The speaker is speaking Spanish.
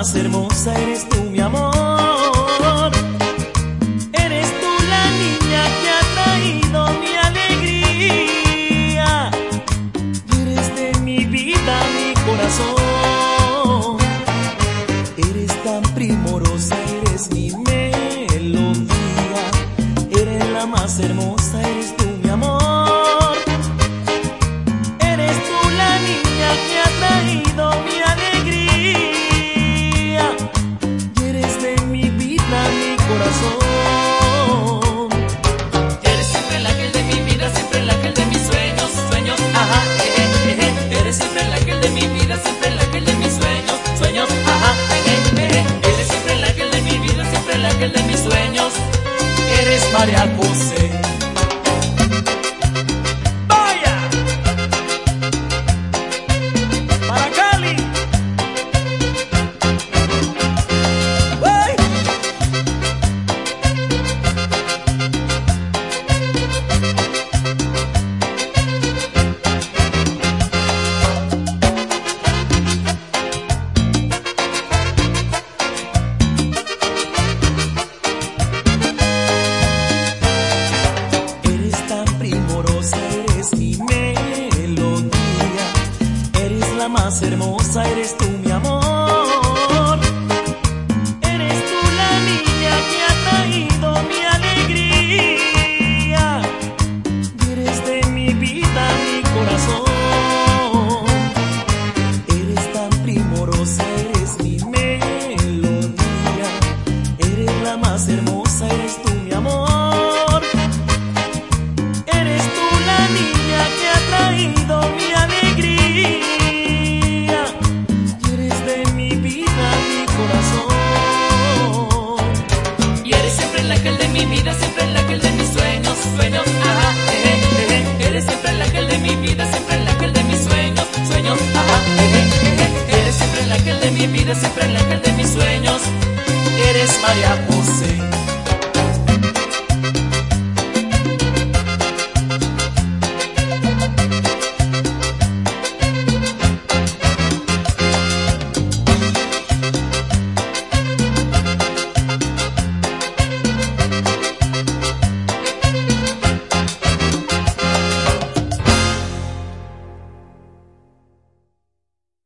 más hermosa, eres tú mi amor. Eres tú la niña que ha traído mi alegría. Eres de mi vida, mi corazón. Eres tan primorosa, eres mi melodía. Eres la más hermosa, eres tú mi amor. Eres tú la niña que ha traído mi alegría. Eres de mi vida, mi corazón. Eres siempre el ángel de mi vida, siempre el ángel de mis sueños, sueños, ajá, Eres siempre el ángel de mi vida, siempre el ángel de mis sueños, sueños, ajá, Eres siempre el ángel de mi vida, siempre el ángel de mis sueños. Eres María José. ¡Vaya! Para Cali. ¡Uy! Eres tan primorosa, eres mi melodía. Eres la más hermosa, eres tú mi amor. Eres tú la niña que ha traído mi alegría. Eres de mi vida, mi corazón. Eres tan primorosa, eres mi melodía. Eres la más hermosa, eres tú mi amor. Eres tú la niña que ha traído mi alegría. Eres de mi vida, mi corazón. Y eres siempre el ángel de mi vida, siempre el ángel de mis sueños, sueños, ajá, Eres siempre el ángel de mi vida, siempre el ángel de mis sueños, sueños, ajá, Eres siempre el ángel de mi vida, siempre el ángel de mis sueños. Eres María José.